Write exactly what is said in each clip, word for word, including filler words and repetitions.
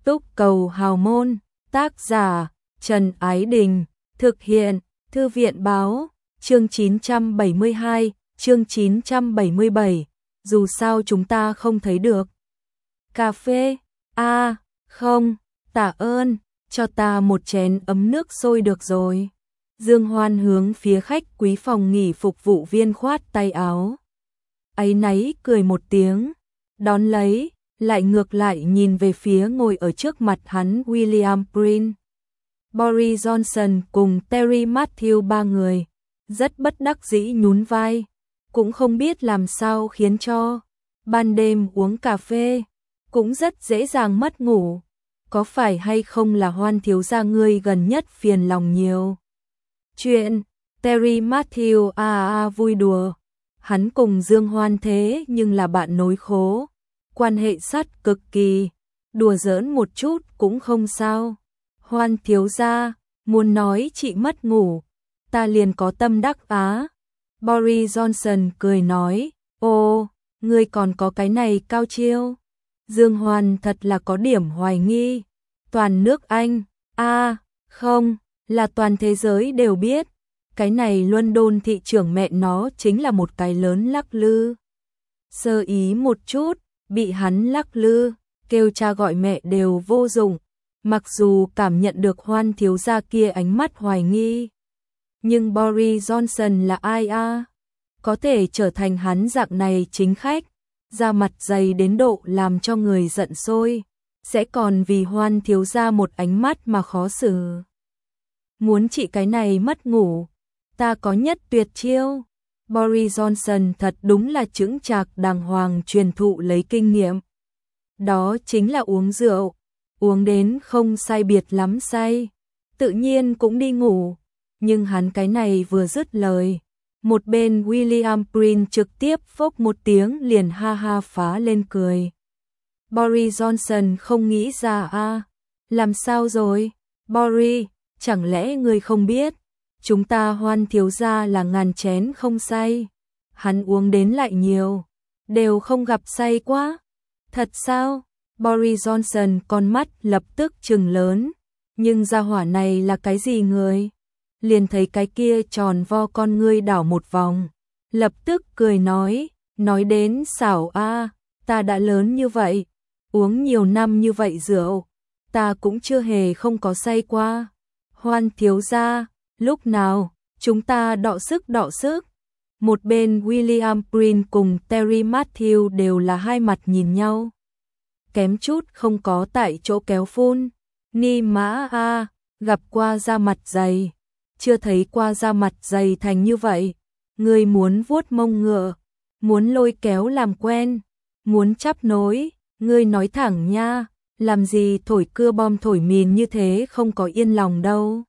Túc Cầu Hào Môn, tác giả Trần Ái Đình, thực hiện Thư viện Báo, chương chín trăm bảy mươi hai, chương chín trăm bảy mươi bảy, dù sao chúng ta không thấy được. Cà phê, a à, không, tạ ơn, cho ta một chén ấm nước sôi được rồi. Dương Hoan hướng phía khách quý phòng nghỉ phục vụ viên khoát tay áo. Áy náy cười một tiếng, đón lấy, lại ngược lại nhìn về phía ngồi ở trước mặt hắn William Prince. Boris Johnson cùng Terry Matthew ba người, rất bất đắc dĩ nhún vai, cũng không biết làm sao khiến cho ban đêm uống cà phê, cũng rất dễ dàng mất ngủ. Có phải hay không là Hoan thiếu gia ngươi gần nhất phiền lòng nhiều? Chuyện, Terry Matthew a à, à, vui đùa, hắn cùng Dương Hoan thế nhưng là bạn nối khố, quan hệ sát cực kỳ, đùa giỡn một chút cũng không sao. Hoan thiếu gia, muốn nói chị mất ngủ, ta liền có tâm đắc á. Boris Johnson cười nói, ô, ngươi còn có cái này cao chiêu. Dương Hoan thật là có điểm hoài nghi, toàn nước Anh, a à, không, là toàn thế giới đều biết, cái này London thị trưởng mẹ nó chính là một cái lớn lắc lư. Sơ ý một chút, bị hắn lắc lư, kêu cha gọi mẹ đều vô dụng, mặc dù cảm nhận được Hoan thiếu gia kia ánh mắt hoài nghi. Nhưng Boris Johnson là ai a? À? Có thể trở thành hắn dạng này chính khách, da mặt dày đến độ làm cho người giận sôi, sẽ còn vì Hoan thiếu gia một ánh mắt mà khó xử. Muốn trị cái này mất ngủ, ta có nhất tuyệt chiêu. Boris Johnson thật đúng là chững chạc đàng hoàng truyền thụ lấy kinh nghiệm. Đó chính là uống rượu, uống đến không sai biệt lắm say, tự nhiên cũng đi ngủ. Nhưng hắn cái này vừa dứt lời, một bên William Prince trực tiếp phốc một tiếng liền ha ha phá lên cười. Boris Johnson không nghĩ ra a, à, làm sao rồi? Boris, chẳng lẽ ngươi không biết, chúng ta Hoan thiếu gia là ngàn chén không say, hắn uống đến lại nhiều, đều không gặp say quá. Thật sao? Boris Johnson con mắt lập tức trừng lớn, nhưng gia hỏa này là cái gì người? Liền thấy cái kia tròn vo con ngươi đảo một vòng, lập tức cười nói, nói đến xảo a, à, ta đã lớn như vậy, uống nhiều năm như vậy rượu, ta cũng chưa hề không có say qua. Hoan thiếu gia, lúc nào, chúng ta đọ sức đọ sức. Một bên William Prince cùng Terry Matthew đều là hai mặt nhìn nhau, kém chút không có tại chỗ kéo phun. Ni mã a, gặp qua da mặt dày, chưa thấy qua da mặt dày thành như vậy. Ngươi muốn vuốt mông ngựa, muốn lôi kéo làm quen, muốn chắp nối, ngươi nói thẳng nha, làm gì thổi cưa bom thổi mìn như thế không có yên lòng đâu.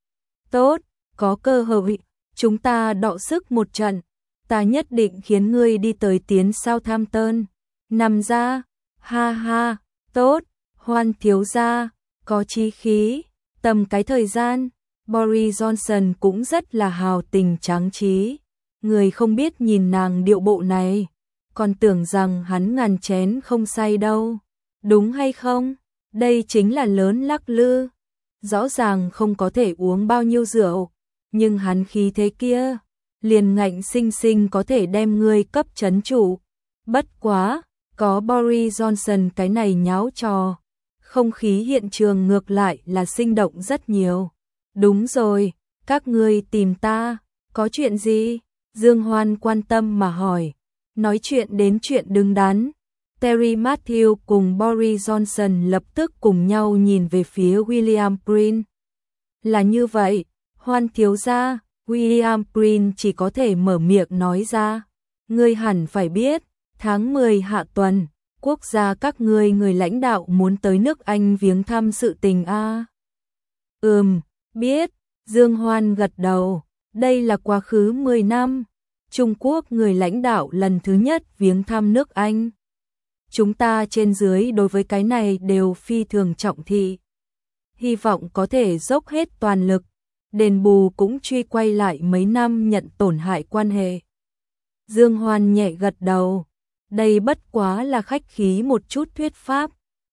Tốt, có cơ hội, chúng ta đọ sức một trận, ta nhất định khiến ngươi đi tới tiến Southampton. Nằm ra, ha ha, tốt, Hoan thiếu gia, có chí khí, tầm cái thời gian. Boris Johnson cũng rất là hào tình tráng trí, người không biết nhìn nàng điệu bộ này, còn tưởng rằng hắn ngàn chén không say đâu, đúng hay không? Đây chính là lớn lắc lư, rõ ràng không có thể uống bao nhiêu rượu, nhưng hắn khí thế kia, liền ngạnh sinh sinh có thể đem ngươi cấp trấn trụ. Bất quá, có Boris Johnson cái này nháo trò, không khí hiện trường ngược lại là sinh động rất nhiều. Đúng rồi, các ngươi tìm ta, có chuyện gì? Dương Hoan quan tâm mà hỏi, nói chuyện đến chuyện đứng đắn. Terry Matthew cùng Boris Johnson lập tức cùng nhau nhìn về phía William Prince. Là như vậy, Hoan thiếu gia, William Prince chỉ có thể mở miệng nói ra. Ngươi hẳn phải biết, tháng mười hạ tuần, quốc gia các ngươi người lãnh đạo muốn tới nước Anh viếng thăm sự tình a. À? Ừm, biết, Dương Hoan gật đầu, đây là quá khứ mười năm, Trung Quốc người lãnh đạo lần thứ nhất viếng thăm nước Anh. Chúng ta trên dưới đối với cái này đều phi thường trọng thị. Hy vọng có thể dốc hết toàn lực, đền bù cũng truy quay lại mấy năm nhận tổn hại quan hệ. Dương Hoan nhẹ gật đầu, đây bất quá là khách khí một chút thuyết pháp,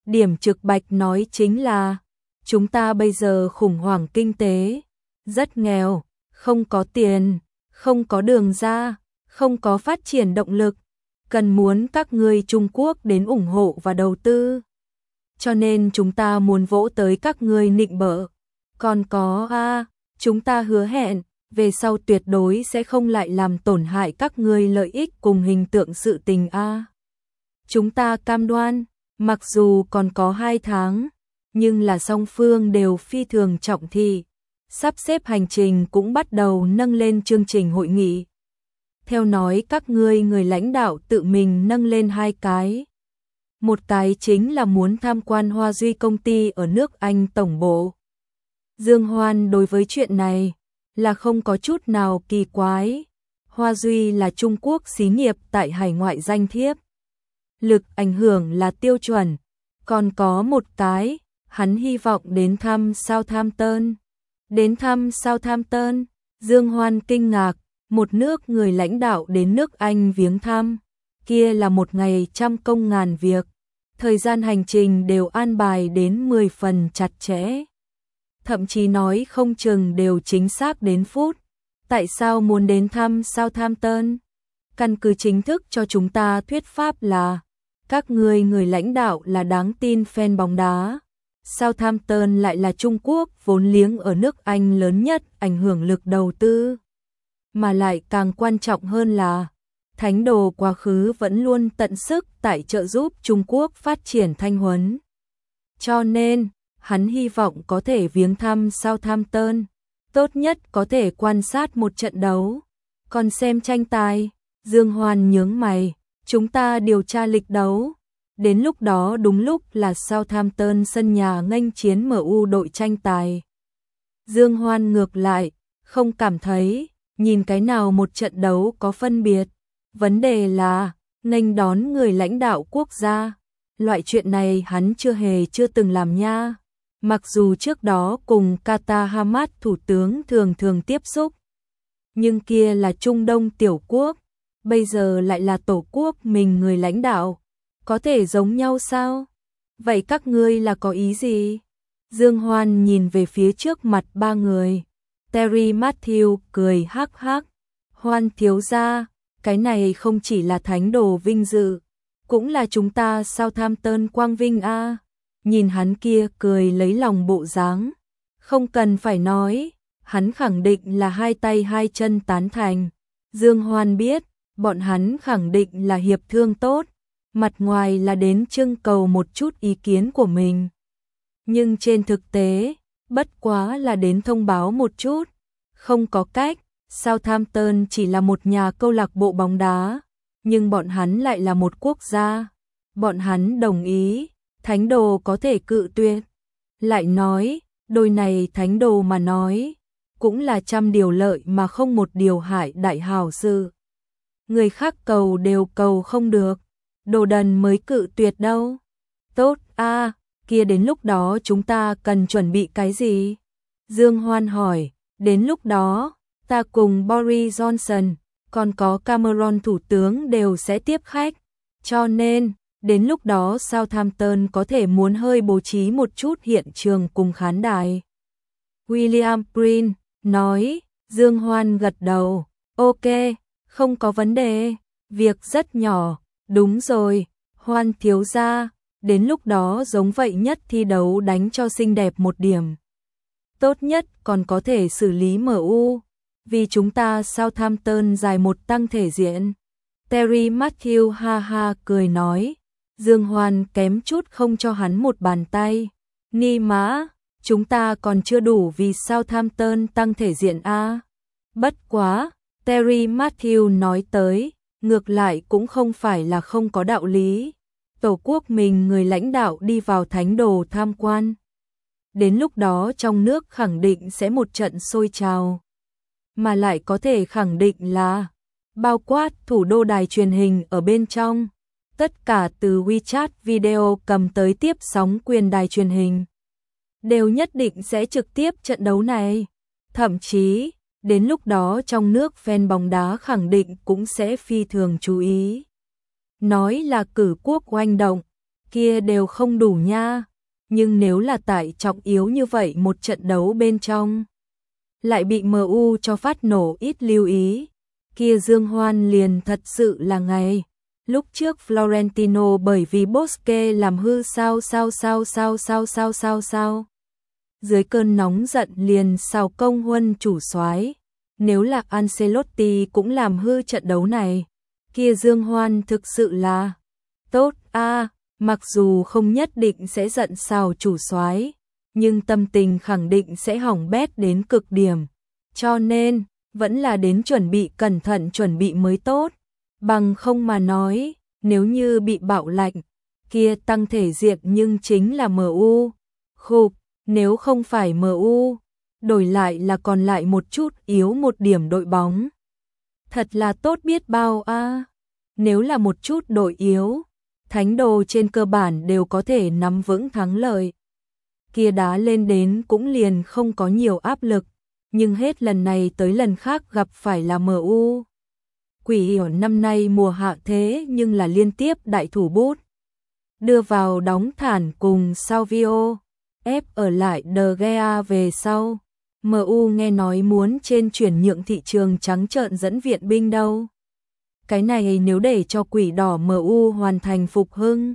Điểm trực bạch nói chính là, chúng ta bây giờ khủng hoảng kinh tế, rất nghèo, không có tiền, không có đường ra, không có phát triển động lực, cần muốn các ngươi Trung Quốc đến ủng hộ và đầu tư. Cho nên chúng ta muốn vỗ tới các ngươi nịnh bợ. Còn có a, à, chúng ta hứa hẹn, về sau tuyệt đối sẽ không lại làm tổn hại các ngươi lợi ích cùng hình tượng sự tình a. À. Chúng ta cam đoan, mặc dù còn có hai tháng, nhưng là song phương đều phi thường trọng thị, sắp xếp hành trình cũng bắt đầu nâng lên chương trình hội nghị. Theo nói các ngươi người lãnh đạo tự mình nâng lên hai cái. Một cái chính là muốn tham quan Hoa Duy công ty ở nước Anh tổng bộ. Dương Hoan đối với chuyện này là không có chút nào kỳ quái. Hoa Duy là Trung Quốc xí nghiệp tại hải ngoại danh thiếp. Lực ảnh hưởng là tiêu chuẩn. Còn có một cái, hắn hy vọng đến thăm Southampton. Đến thăm Southampton, Dương Hoan kinh ngạc, một nước người lãnh đạo đến nước Anh viếng thăm, kia là một ngày trăm công ngàn việc, thời gian hành trình đều an bài đến mười phần chặt chẽ. Thậm chí nói không chừng đều chính xác đến phút. Tại sao muốn đến thăm Southampton? Căn cứ chính thức cho chúng ta thuyết pháp là, các người người lãnh đạo là đáng tin fan bóng đá. Southampton lại là Trung Quốc vốn liếng ở nước Anh lớn nhất, ảnh hưởng lực đầu tư. Mà lại càng quan trọng hơn là, Thánh Đồ quá khứ vẫn luôn tận sức tại trợ giúp Trung Quốc phát triển thanh huấn. Cho nên, hắn hy vọng có thể viếng thăm Southampton, tốt nhất có thể quan sát một trận đấu. Còn xem tranh tài, Dương Hoan nhướng mày, chúng ta điều tra lịch đấu. Đến lúc đó đúng lúc là Southampton sân nhà nghênh chiến em u đội tranh tài. Dương Hoan ngược lại, không cảm thấy, nhìn cái nào một trận đấu có phân biệt. Vấn đề là, nghênh đón người lãnh đạo quốc gia. Loại chuyện này hắn chưa hề chưa từng làm nha. Mặc dù trước đó cùng Qatar Hamad thủ tướng thường thường tiếp xúc. Nhưng kia là Trung Đông tiểu quốc. Bây giờ lại là tổ quốc mình người lãnh đạo. Có thể giống nhau sao? Vậy các ngươi là có ý gì? Dương Hoan nhìn về phía trước mặt ba người. Terry Matthew cười hắc hắc. Hoan thiếu gia, cái này không chỉ là Thánh Đồ vinh dự, cũng là chúng ta Southampton quang vinh a. À. Nhìn hắn kia cười lấy lòng bộ dáng, không cần phải nói, hắn khẳng định là hai tay hai chân tán thành. Dương Hoan biết, bọn hắn khẳng định là hiệp thương tốt, mặt ngoài là đến trưng cầu một chút ý kiến của mình. Nhưng trên thực tế, bất quá là đến thông báo một chút, không có cách, Southampton chỉ là một nhà câu lạc bộ bóng đá, nhưng bọn hắn lại là một quốc gia. Bọn hắn đồng ý, Thánh Đồ có thể cự tuyệt. Lại nói, đôi này Thánh Đồ mà nói, cũng là trăm điều lợi mà không một điều hại đại hảo sự. Người khác cầu đều cầu không được, đồ đần mới cự tuyệt đâu. Tốt a, à, kia đến lúc đó chúng ta cần chuẩn bị cái gì? Dương Hoan hỏi, đến lúc đó, ta cùng Boris Johnson, còn có Cameron thủ tướng đều sẽ tiếp khách. Cho nên, đến lúc đó Southampton có thể muốn hơi bố trí một chút hiện trường cùng khán đài. William Prin nói, Dương Hoan gật đầu, ok, không có vấn đề, việc rất nhỏ, đúng rồi, Hoan thiếu gia, đến lúc đó giống vậy nhất thi đấu đánh cho xinh đẹp một điểm. Tốt nhất còn có thể xử lý em u, vì chúng ta Southampton dài một tăng thể diện. Terry Matthew ha ha cười nói, Dương Hoan kém chút không cho hắn một bàn tay. Ni mã, chúng ta còn chưa đủ vì Southampton tăng thể diện a. Bất quá, Terry Matthew nói tới, ngược lại cũng không phải là không có đạo lý. Tổ quốc mình người lãnh đạo đi vào Thánh Đồ tham quan. Đến lúc đó trong nước khẳng định sẽ một trận sôi trào. Mà lại có thể khẳng định là, bao quát thủ đô đài truyền hình ở bên trong, tất cả từ WeChat video cầm tới tiếp sóng quyền đài truyền hình, đều nhất định sẽ trực tiếp trận đấu này. Thậm chí, đến lúc đó trong nước fan bóng đá khẳng định cũng sẽ phi thường chú ý. Nói là cử quốc oanh động, kia đều không đủ nha. Nhưng nếu là tại trọng yếu như vậy một trận đấu bên trong, lại bị em u cho phát nổ ít lưu ý, kia Dương Hoan liền thật sự là ngày. Lúc trước Florentino bởi vì Bosque làm hư sao sao sao sao sao sao sao sao. Dưới cơn nóng giận liền xào công huân chủ soái. Nếu là Ancelotti cũng làm hư trận đấu này, kia Dương Hoan thực sự là tốt a, à, mặc dù không nhất định sẽ giận xào chủ soái, nhưng tâm tình khẳng định sẽ hỏng bét đến cực điểm. Cho nên, vẫn là đến chuẩn bị cẩn thận chuẩn bị mới tốt. Bằng không mà nói, nếu như bị bạo lạnh, kia tăng thể diện nhưng chính là em u. Khục, nếu không phải em u, đổi lại là còn lại một chút yếu một điểm đội bóng. Thật là tốt biết bao a. À. Nếu là một chút đội yếu, thánh đồ trên cơ bản đều có thể nắm vững thắng lợi. Kia đá lên đến cũng liền không có nhiều áp lực, nhưng hết lần này tới lần khác gặp phải là em u. Quỷ hiểu năm nay mùa hạ thế nhưng là liên tiếp đại thủ bút. Đưa vào đóng thản cùng Salvio, ép ở lại De Gea về sau. em u nghe nói muốn trên chuyển nhượng thị trường trắng trợn dẫn viện binh đâu. Cái này nếu để cho quỷ đỏ em u hoàn thành phục hưng.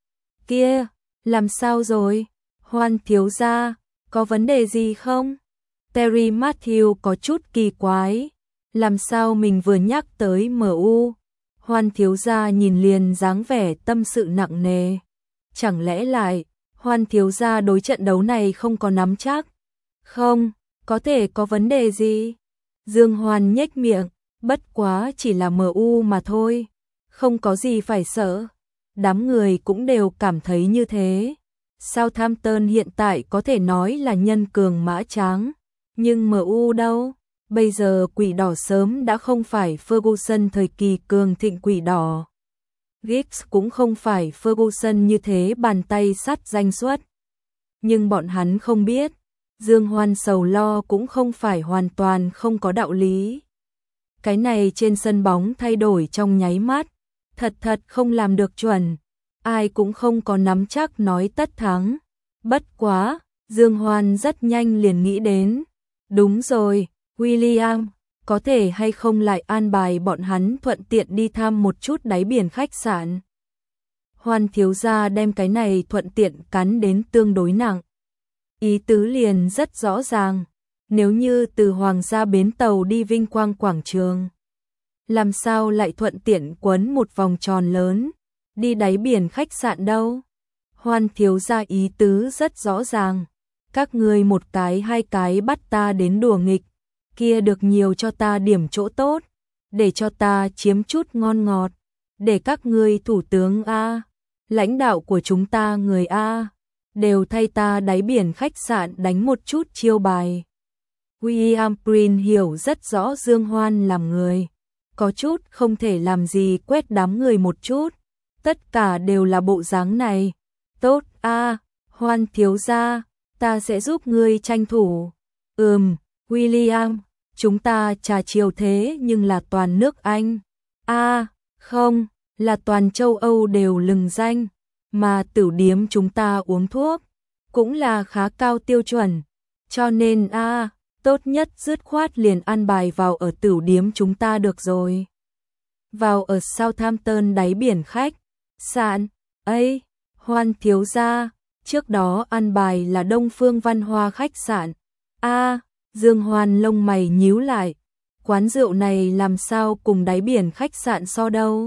Kia, làm sao rồi? Hoan thiếu gia, có vấn đề gì không? Terry Matthew có chút kỳ quái. Làm sao mình vừa nhắc tới em u? Hoan thiếu gia nhìn liền dáng vẻ tâm sự nặng nề. Chẳng lẽ lại, Hoan thiếu gia đối trận đấu này không có nắm chắc? Không, có thể có vấn đề gì? Dương Hoan nhếch miệng, bất quá chỉ là em u mà thôi. Không có gì phải sợ. Đám người cũng đều cảm thấy như thế. Southampton hiện tại có thể nói là nhân cường mã tráng. Nhưng em u đâu? Bây giờ quỷ đỏ sớm đã không phải Ferguson thời kỳ cường thịnh quỷ đỏ. Giggs cũng không phải Ferguson như thế bàn tay sắt danh suất. Nhưng bọn hắn không biết, Dương Hoan sầu lo cũng không phải hoàn toàn không có đạo lý. Cái này trên sân bóng thay đổi trong nháy mắt, thật thật không làm được chuẩn. Ai cũng không có nắm chắc nói tất thắng. Bất quá, Dương Hoan rất nhanh liền nghĩ đến. Đúng rồi, William, có thể hay không lại an bài bọn hắn thuận tiện đi thăm một chút đáy biển khách sạn. Hoan thiếu gia đem cái này thuận tiện cắn đến tương đối nặng. Ý tứ liền rất rõ ràng, nếu như từ Hoàng gia bến tàu đi Vinh Quang quảng trường, làm sao lại thuận tiện quấn một vòng tròn lớn, đi đáy biển khách sạn đâu. Hoan thiếu gia ý tứ rất rõ ràng, các ngươi một cái hai cái bắt ta đến đùa nghịch, kia được nhiều cho ta điểm chỗ tốt, để cho ta chiếm chút ngon ngọt, để các ngươi thủ tướng A, lãnh đạo của chúng ta người A, đều thay ta đáy biển khách sạn đánh một chút chiêu bài. William Prin hiểu rất rõ Dương Hoan làm người, có chút không thể làm gì quét đám người một chút, tất cả đều là bộ dáng này. Tốt A, Hoan thiếu gia, ta sẽ giúp ngươi tranh thủ. Ừm, William, chúng ta trà chiều thế nhưng là toàn nước Anh. A, không, là toàn châu Âu đều lừng danh, mà tử điếm chúng ta uống thuốc cũng là khá cao tiêu chuẩn, cho nên a, tốt nhất dứt khoát liền ăn bài vào ở tử điếm chúng ta được rồi. Vào ở Southampton đáy biển khách sạn. Ấy, Hoan thiếu gia, trước đó ăn bài là Đông Phương Văn Hoa khách sạn. A, Dương Hoan lông mày nhíu lại, quán rượu này làm sao cùng đáy biển khách sạn so đâu?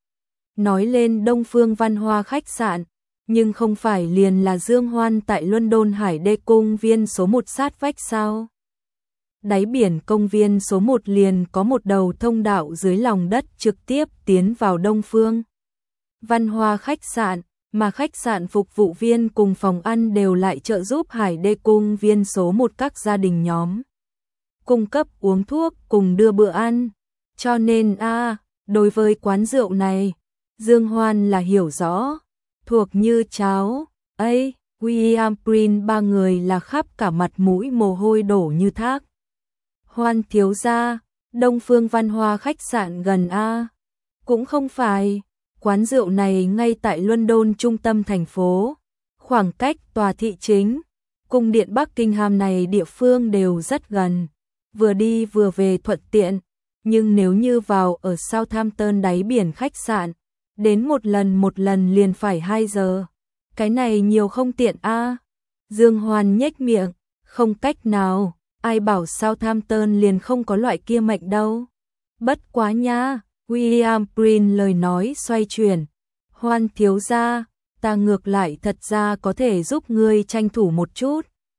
Nói lên Đông Phương Văn Hoa khách sạn, nhưng không phải liền là Dương Hoan tại London Hải Đê công viên số một sát vách sao? Đáy biển công viên số một liền có một đầu thông đạo dưới lòng đất trực tiếp tiến vào Đông Phương Văn Hoa khách sạn, mà khách sạn phục vụ viên cùng phòng ăn đều lại trợ giúp Hải Đê công viên số một các gia đình nhóm cung cấp uống thuốc cùng đưa bữa ăn. Cho nên a, đối với quán rượu này, Dương Hoan là hiểu rõ, thuộc như cháo. Ấy, William Prin ba người là khắp cả mặt mũi mồ hôi đổ như thác. Hoan thiếu gia, Đông Phương Văn Hoa khách sạn gần a? Cũng không phải, Quán rượu này ngay tại London trung tâm thành phố, khoảng cách tòa thị chính, cung điện Buckingham này địa phương đều rất gần, vừa đi vừa về thuận tiện, nhưng nếu như vào ở Southampton đáy biển khách sạn, đến một lần một lần liền phải hai giờ. Cái này nhiều không tiện a. À? Dương Hoan nhếch miệng, không cách nào, ai bảo Southampton liền không có loại kia mệnh đâu. Bất quá nha, William Prince lời nói xoay chuyển. Hoan thiếu gia, ta ngược lại thật ra có thể giúp ngươi tranh thủ một chút.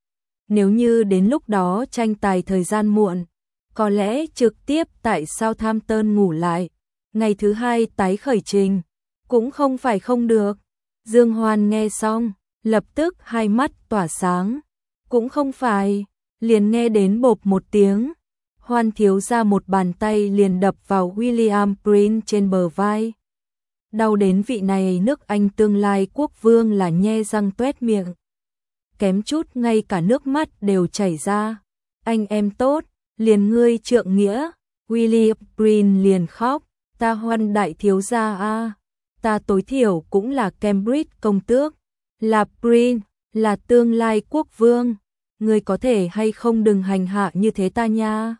Nếu như đến lúc đó tranh tài thời gian muộn, có lẽ trực tiếp tại Southampton ngủ lại, ngày thứ hai tái khởi trình, cũng không phải không được. Dương Hoan nghe xong, lập tức hai mắt tỏa sáng. Cũng không phải, liền nghe đến bộp một tiếng. Hoan thiếu ra một bàn tay liền đập vào William Prince trên bờ vai. Đau đến vị này nước Anh tương lai quốc vương là nhe răng tuét miệng. Kém chút ngay cả nước mắt đều chảy ra. Anh em tốt, liền ngươi trượng nghĩa. William Prince liền khóc, ta Hoan đại thiếu gia a, ta tối thiểu cũng là Cambridge công tước, là Prince, là tương lai quốc vương, ngươi có thể hay không đừng hành hạ như thế ta nha.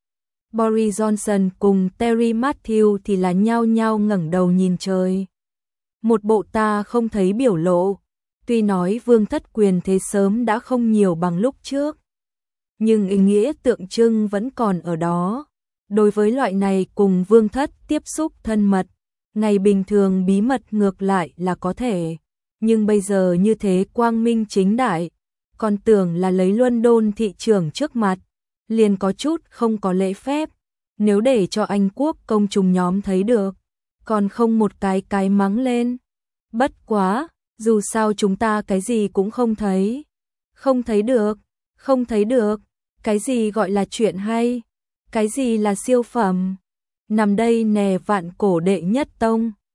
Boris Johnson cùng Terry Matthew thì là nhao nhao ngẩng đầu nhìn trời. Một bộ ta không thấy biểu lộ, tuy nói vương thất quyền thế sớm đã không nhiều bằng lúc trước, nhưng ý nghĩa tượng trưng vẫn còn ở đó. Đối với loại này cùng vương thất tiếp xúc thân mật, ngày bình thường bí mật ngược lại là có thể, nhưng bây giờ như thế quang minh chính đại, còn tưởng là lấy London thị trưởng trước mặt, liền có chút không có lễ phép, nếu để cho Anh quốc công chúng nhóm thấy được, còn không một cái cái mắng lên. Bất quá, dù sao chúng ta cái gì cũng không thấy, không thấy được, không thấy được, cái gì gọi là chuyện hay, cái gì là siêu phẩm, nằm đây nè vạn cổ đệ nhất tông.